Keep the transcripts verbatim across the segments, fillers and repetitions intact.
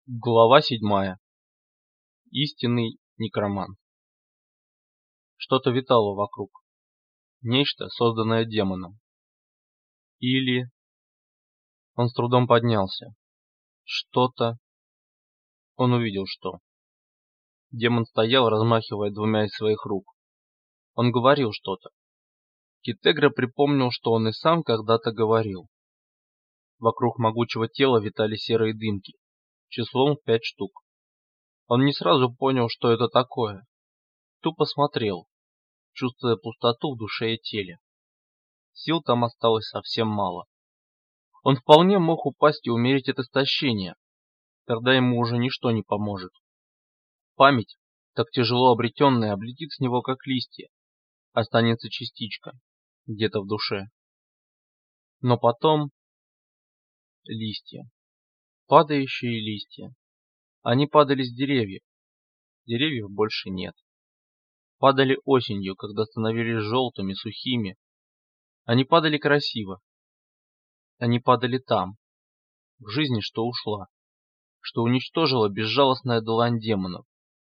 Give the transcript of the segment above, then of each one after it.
Глава седьмая. Истинный некромант. Что-то витало вокруг. Нечто, созданное демоном. Или... Он с трудом поднялся. Что-то... Он увидел что. Демон стоял, размахивая двумя из своих рук. Он говорил что-то. Китегра припомнил, что он и сам когда-то говорил. Вокруг могучего тела витали серые дымки, числом в пять штук. Он не сразу понял, что это такое. Тупо смотрел, чувствуя пустоту в душе и теле. Сил там осталось совсем мало. Он вполне мог упасть и умереть от истощения. Тогда ему уже ничто не поможет. Память, так тяжело обретенная, облетит с него как листья. Останется частичка, где-то в душе. Но потом... Листья. Падающие листья. Они падали с деревьев. Деревьев больше нет. Падали осенью, когда становились желтыми, сухими. Они падали красиво. Они падали там, в жизни, что ушла, что уничтожила безжалостная длань демонов.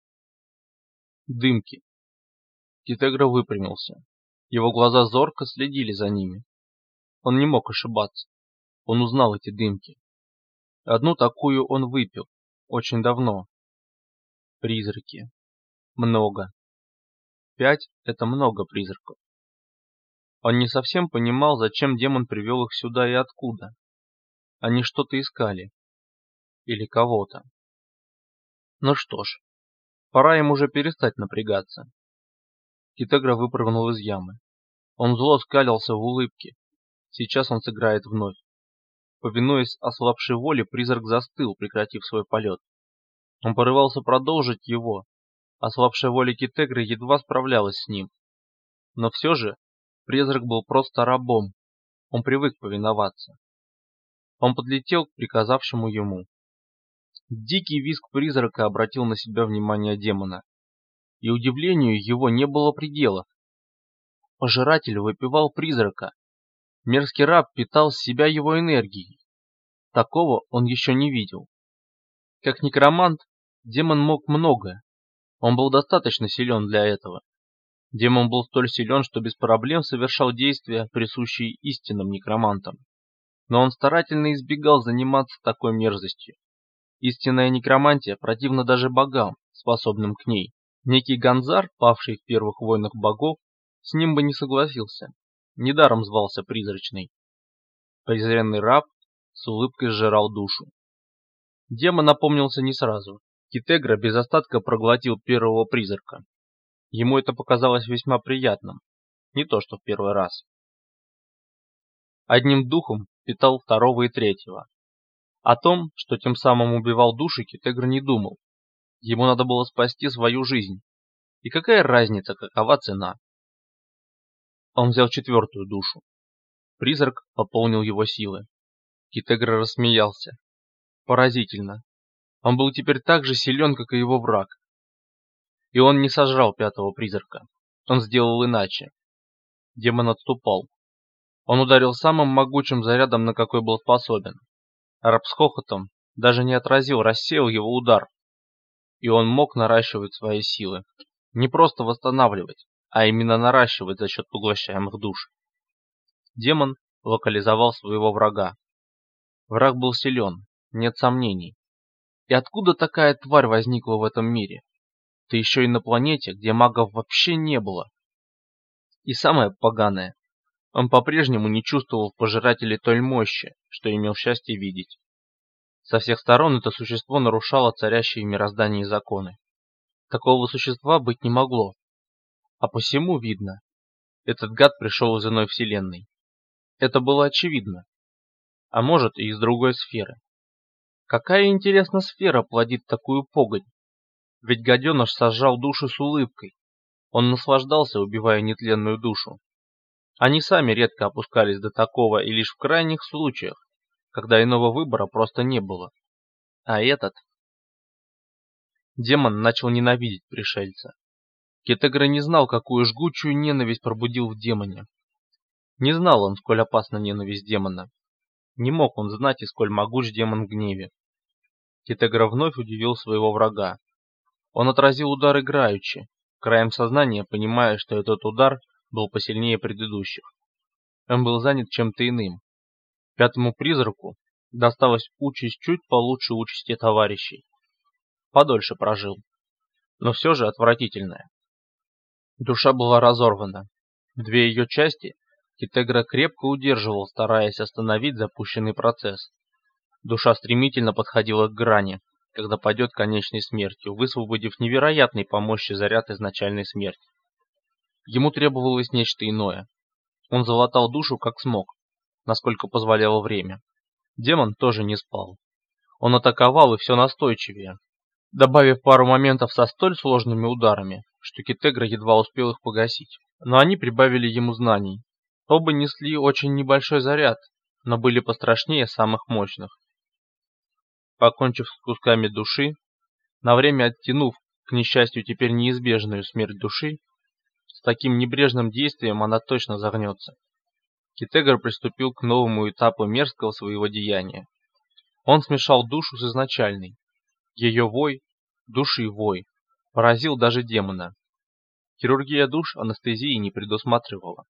Дымки. Китегра выпрямился. Его глаза зорко следили за ними. Он не мог ошибаться. Он узнал эти дымки. Одну такую он выпил. Очень давно. Призраки. Много. Пять — это много призраков. Он не совсем понимал, зачем демон привел их сюда и откуда. Они что-то искали. Или кого-то. Ну что ж, пора им уже перестать напрягаться. Китегра выпрыгнул из ямы. Он зло скалился в улыбке. Сейчас он сыграет вновь. Повинуясь ослабшей воле, призрак застыл, прекратив свой полет. Он порывался продолжить его. Ослабшая воля Китегры едва справлялась с ним. Но все же призрак был просто рабом. Он привык повиноваться. Он подлетел к приказавшему ему. Дикий визг призрака обратил на себя внимание демона. И удивлению его не было пределов. Пожиратель выпивал призрака. Мерзкий раб питал себя его энергией. Такого он еще не видел. Как некромант, демон мог многое. Он был достаточно силен для этого. Демон был столь силен, что без проблем совершал действия, присущие истинным некромантам. Но он старательно избегал заниматься такой мерзостью. Истинная некромантия противна даже богам, способным к ней. Некий Ганзар, павший в первых войнах богов, с ним бы не согласился. Недаром звался призрачный. Презренный раб с улыбкой сжирал душу. Демон напомнился не сразу. Китегра без остатка проглотил первого призрака. Ему это показалось весьма приятным. Не то что в первый раз. Одним духом питал второго и третьего. О том, что тем самым убивал души, Китегра не думал. Ему надо было спасти свою жизнь. И какая разница, какова цена? Он взял четвертую душу. Призрак пополнил его силы. Китегра рассмеялся. Поразительно. Он был теперь так же силен, как и его враг. И он не сожрал пятого призрака. Он сделал иначе. Демон отступал. Он ударил самым могучим зарядом, на какой был способен. Раб с хохотом даже не отразил, рассеял его удар. И он мог наращивать свои силы. Не просто восстанавливать, а именно наращивать за счет поглощаемых душ. Демон локализовал своего врага. Враг был силен, нет сомнений. И откуда такая тварь возникла в этом мире? Да еще и на планете, где магов вообще не было. И самое поганое, он по-прежнему не чувствовал в пожирателе той мощи, что имел счастье видеть. Со всех сторон это существо нарушало царящие в мироздании законы. Такого существа быть не могло. А посему видно, этот гад пришел из иной вселенной. Это было очевидно. А может, и из другой сферы. Какая, интересно, сфера плодит такую погонь? Ведь гаденыш сожрал душу с улыбкой. Он наслаждался, убивая нетленную душу. Они сами редко опускались до такого и лишь в крайних случаях, когда иного выбора просто не было. А этот... Демон начал ненавидеть пришельца. Китегра не знал, какую жгучую ненависть пробудил в демоне. Не знал он, сколь опасна ненависть демона. Не мог он знать, и сколь могуч демон в гневе. Китегра вновь удивил своего врага. Он отразил удар играючи, краем сознания понимая, что этот удар был посильнее предыдущих. Он был занят чем-то иным. Пятому призраку досталась участь чуть получше участи товарищей. Подольше прожил, но все же отвратительная. Душа была разорвана. Две ее части Китегра крепко удерживал, стараясь остановить запущенный процесс. Душа стремительно подходила к грани, когда падет конечной смертью, высвободив невероятный по мощи заряд изначальной смерти. Ему требовалось нечто иное. Он залатал душу как смог, насколько позволяло время. Демон тоже не спал. Он атаковал и все настойчивее, добавив пару моментов со столь сложными ударами, что Китегра едва успел их погасить. Но они прибавили ему знаний. Оба несли очень небольшой заряд, но были пострашнее самых мощных. Покончив с кусками души, на время оттянув, к несчастью, теперь неизбежную смерть души, с таким небрежным действием она точно загнется. Китегра приступил к новому этапу мерзкого своего деяния. Он смешал душу с изначальной. Ее вой, души вой, поразил даже демона. Хирургия душ анестезии не предусматривала.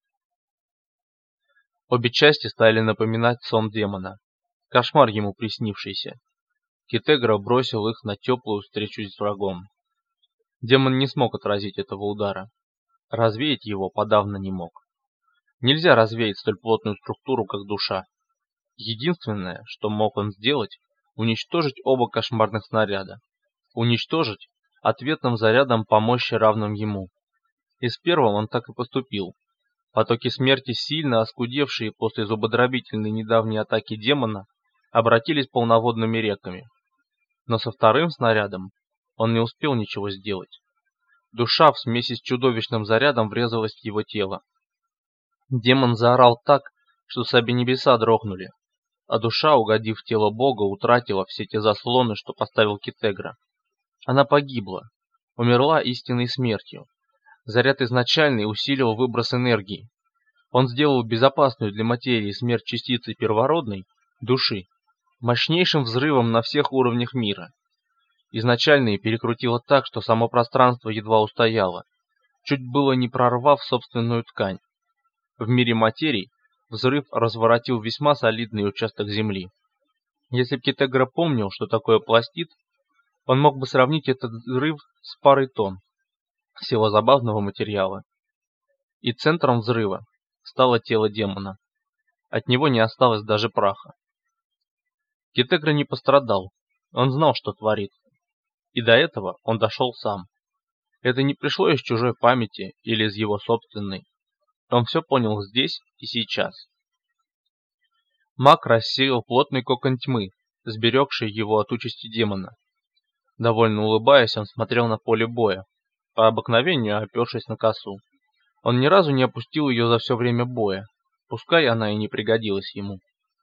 Обе части стали напоминать сон демона, кошмар ему приснившийся. Китегра бросил их на теплую встречу с врагом. Демон не смог отразить этого удара. Развеять его подавно не мог. Нельзя развеять столь плотную структуру, как душа. Единственное, что мог он сделать, уничтожить оба кошмарных снаряда. Уничтожить ответным зарядом по мощи, равным ему. И с первым он так и поступил. Потоки смерти, сильно оскудевшие после зубодробительной недавней атаки демона, обратились полноводными реками. Но со вторым снарядом он не успел ничего сделать. Душа в смеси с чудовищным зарядом врезалась в его тело. Демон заорал так, что сами небеса дрогнули, а душа, угодив в тело Бога, утратила все те заслоны, что поставил Китегра. Она погибла, умерла истинной смертью. Заряд изначальный усилил выброс энергии. Он сделал безопасную для материи смерть частицы первородной, души, мощнейшим взрывом на всех уровнях мира. Изначальное перекрутило так, что само пространство едва устояло, чуть было не прорвав собственную ткань. В мире материи взрыв разворотил весьма солидный участок земли. Если б Китегра помнил, что такое пластид, он мог бы сравнить этот взрыв с парой тонн всего забавного материала. И центром взрыва стало тело демона. От него не осталось даже праха. Китегра не пострадал, он знал, что творит. И до этого он дошел сам. Это не пришло из чужой памяти или из его собственной. Он все понял здесь и сейчас. Маг рассеял плотный кокон тьмы, сберегший его от участи демона. Довольно улыбаясь, он смотрел на поле боя, по обыкновению опершись на косу. Он ни разу не опустил ее за все время боя, пускай она и не пригодилась ему.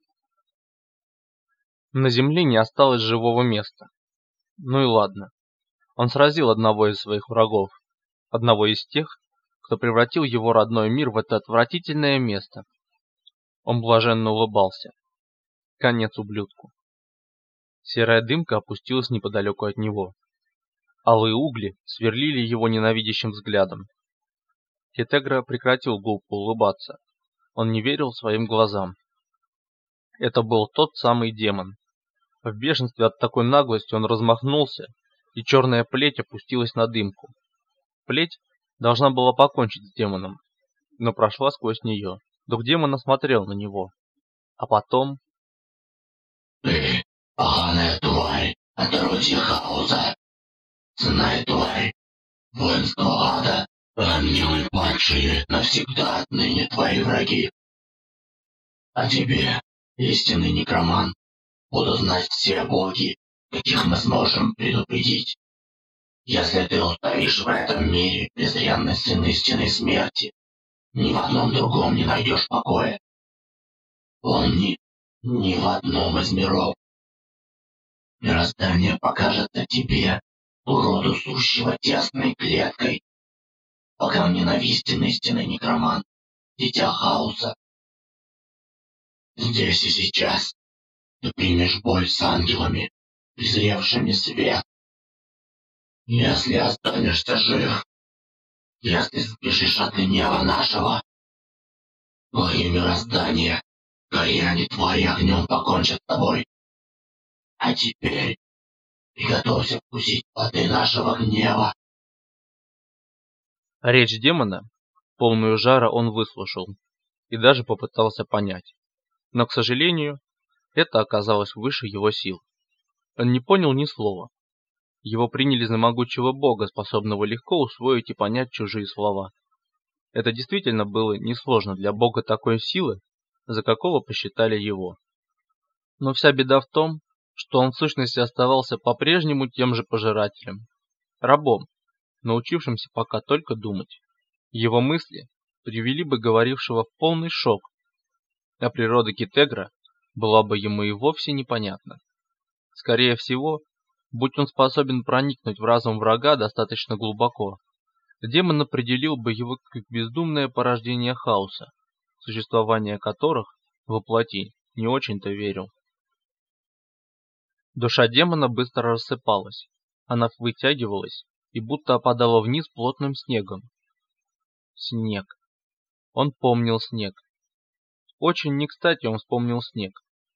На земле не осталось живого места. Ну и ладно. Он сразил одного из своих врагов, одного из тех, кто превратил его родной мир в это отвратительное место. Он блаженно улыбался. Конец ублюдку. Серая дымка опустилась неподалеку от него. Алые угли сверлили его ненавидящим взглядом. Китегра прекратил глупо улыбаться. Он не верил своим глазам. Это был тот самый демон. В бешенстве от такой наглости он размахнулся, и черная плеть опустилась на дымку. Плеть должна была покончить с демоном, но прошла сквозь нее. Дух демона смотрел на него. А потом... «Ты, поганая тварь, отродье хаоса! Знай, тварь, воинского ада, раненые падшие навсегда отныне твои враги. А тебе, истинный некромант, будут знать все боги, каких мы сможем предупредить. Если ты устоишь в этом мире, презренный сын истинной смерти, ни в одном другом не найдешь покоя. Помни, ни в одном из миров. Мироздание покажется тебе, уроду сущего тесной клеткой, пока ненавистен истинный некромант, дитя хаоса. Здесь и сейчас ты примешь боль с ангелами, презревшими свет. Если останешься жив, если сбежишь от гнева нашего, твое мироздание, горяне твои огнем покончат с тобой. А теперь приготовься вкусить плоды нашего гнева. Речь демона, полную жара, он выслушал и даже попытался понять. Но, к сожалению, это оказалось выше его сил. Он не понял ни слова. Его приняли за могучего бога, способного легко усвоить и понять чужие слова. Это действительно было несложно для бога такой силы, за какого посчитали его. Но вся беда в том, что он в сущности оставался по-прежнему тем же пожирателем, рабом, научившимся пока только думать. Его мысли привели бы говорившего в полный шок, а природа Китегра была бы ему и вовсе непонятна. Скорее всего, будь он способен проникнуть в разум врага достаточно глубоко, демон определил бы его как бездумное порождение хаоса, в существование которых во плоти не очень-то верил. Душа демона быстро рассыпалась, она вытягивалась и будто опадала вниз плотным снегом. Снег. Он помнил снег. Очень не кстати он вспомнил снег.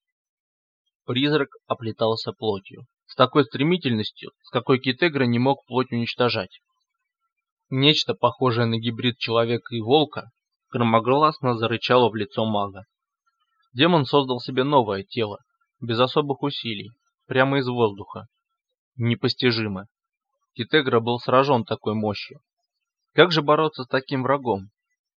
Призрак оплетался плотью, с такой стремительностью, с какой Китегра не мог плоть уничтожать. Нечто, похожее на гибрид человека и волка, громогласно зарычало в лицо мага. Демон создал себе новое тело, без особых усилий, прямо из воздуха. Непостижимо. Китегра был сражен такой мощью. Как же бороться с таким врагом?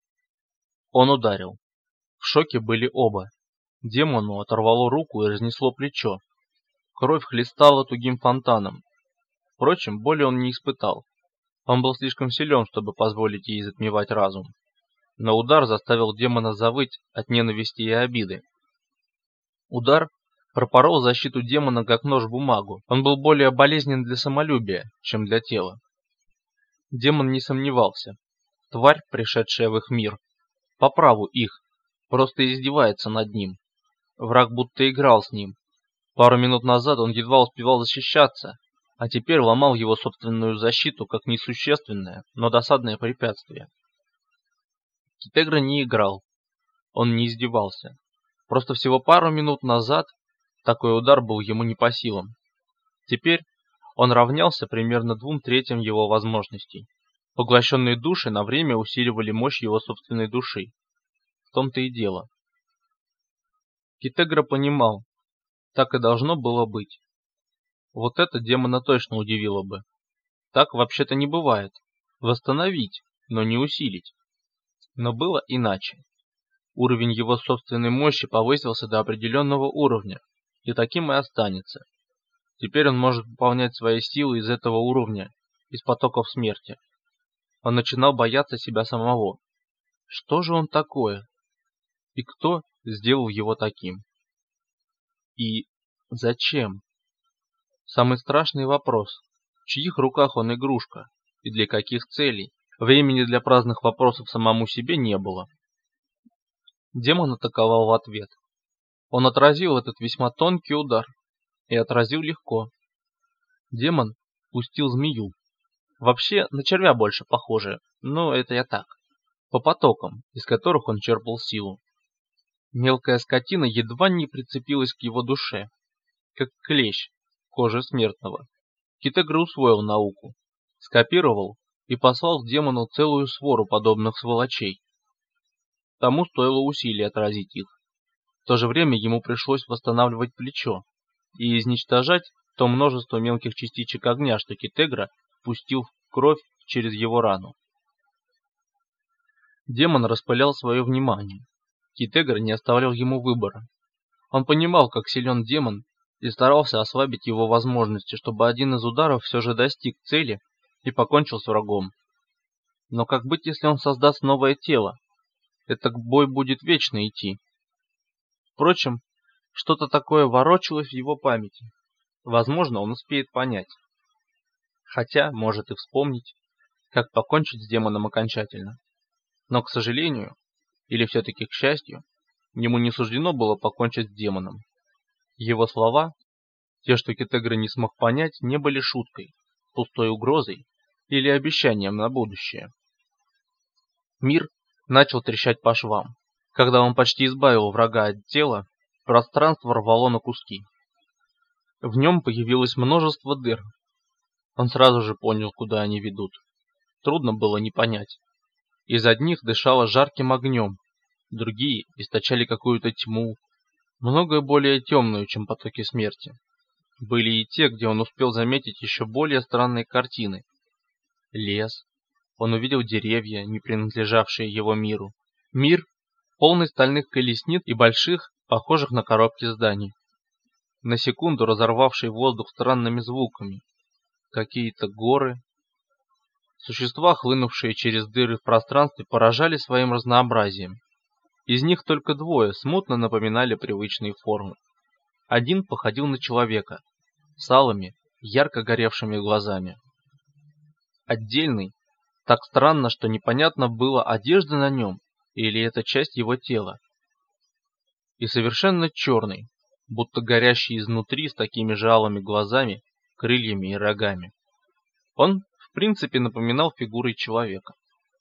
Он ударил. В шоке были оба. Демону оторвало руку и разнесло плечо. Кровь хлестала тугим фонтаном. Впрочем, боли он не испытал. Он был слишком силен, чтобы позволить ей затмевать разум. Но удар заставил демона завыть от ненависти и обиды. Удар пропорол защиту демона как нож в бумагу. Он был более болезнен для самолюбия, чем для тела. Демон не сомневался. Тварь, пришедшая в их мир, по праву их, просто издевается над ним. Враг будто играл с ним. Пару минут назад он едва успевал защищаться, а теперь ломал его собственную защиту как несущественное, но досадное препятствие. Китегра не играл. Он не издевался. Просто всего пару минут назад такой удар был ему не по силам. Теперь он равнялся примерно двум третьим его возможностей. Поглощенные души на время усиливали мощь его собственной души. В том-то и дело. Китегра понимал, так и должно было быть. Вот это демона точно удивило бы. Так вообще-то не бывает. Восстановить, но не усилить. Но было иначе. Уровень его собственной мощи повысился до определенного уровня, и таким и останется. Теперь он может выполнять свои силы из этого уровня, из потоков смерти. Он начинал бояться себя самого. Что же он такое? И кто сделал его таким? И зачем? Самый страшный вопрос. В чьих руках он игрушка? И для каких целей? Времени для праздных вопросов самому себе не было. Демон атаковал в ответ. Он отразил этот весьма тонкий удар. И отразил легко. Демон пустил змею. Вообще, на червя больше похоже, но это я так. По потокам, из которых он черпал силу. Мелкая скотина едва не прицепилась к его душе, как клещ к коже смертного. Китегра усвоил науку, скопировал и послал к демону целую свору подобных сволочей. Тому стоило усилий отразить их. В то же время ему пришлось восстанавливать плечо и изничтожать то множество мелких частичек огня, что Китегра пустил в кровь через его рану. Демон распылял свое внимание. Китегра не оставлял ему выбора. Он понимал, как силен демон, и старался ослабить его возможности, чтобы один из ударов все же достиг цели и покончил с врагом. Но как быть, если он создаст новое тело? Этот бой будет вечно идти. Впрочем, что-то такое ворочалось в его памяти. Возможно, он успеет понять. Хотя, может и вспомнить, как покончить с демоном окончательно. Но, к сожалению, или все-таки к счастью, ему не суждено было покончить с демоном. Его слова Те, что Китегра не смог понять, не были шуткой, пустой угрозой или обещанием на будущее. Мир начал трещать по швам. Когда он почти избавил врага от тела, пространство рвало на куски. В нем появилось множество дыр. Он сразу же понял, куда они ведут. Трудно было не понять. Из одних дышало жарким огнем, другие источали какую-то тьму, многое более темную, чем потоки смерти. Были и те, где он успел заметить еще более странные картины. Лес. Он увидел деревья, не принадлежавшие его миру. Мир, полный стальных колесниц и больших, похожих на коробки зданий. На секунду разорвавший воздух странными звуками. Какие-то горы. Существа, хлынувшие через дыры в пространстве, поражали своим разнообразием. Из них только двое смутно напоминали привычные формы. Один походил на человека, с алыми, ярко горевшими глазами. Отдельный, так странно, что непонятно было, одежда на нем или это часть его тела. И совершенно черный, будто горящий изнутри с такими же алыми глазами, крыльями и рогами. Он, в принципе, напоминал фигурой человека.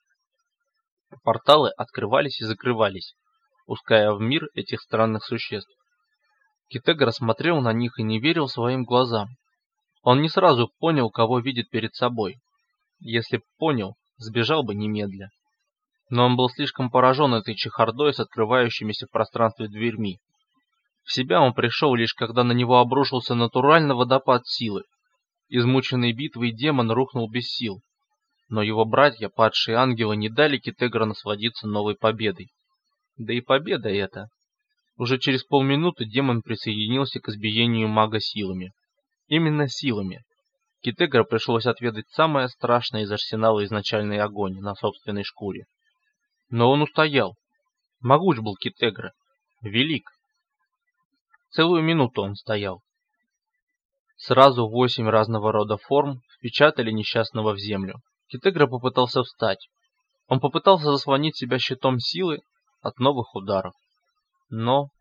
Порталы открывались и закрывались, пуская в мир этих странных существ. Китегра смотрел на них и не верил своим глазам. Он не сразу понял, кого видит перед собой. Если б понял, сбежал бы немедля. Но он был слишком поражен этой чехардой с открывающимися в пространстве дверьми. В себя он пришел лишь когда на него обрушился натуральный водопад силы. Измученный битвой демон рухнул без сил. Но его братья, падшие ангелы, не дали Китегра насладиться новой победой. Да и победа эта. Уже через полминуты демон присоединился к избиению мага силами. Именно силами. Китегра пришлось отведать самое страшное из арсенала изначальной огонь на собственной шкуре. Но он устоял. Могуч был Китегра. Велик. Целую минуту он стоял. Сразу восемь разного рода форм впечатали несчастного в землю. Китегра попытался встать. Он попытался заслонить себя щитом силы от новых ударов. Но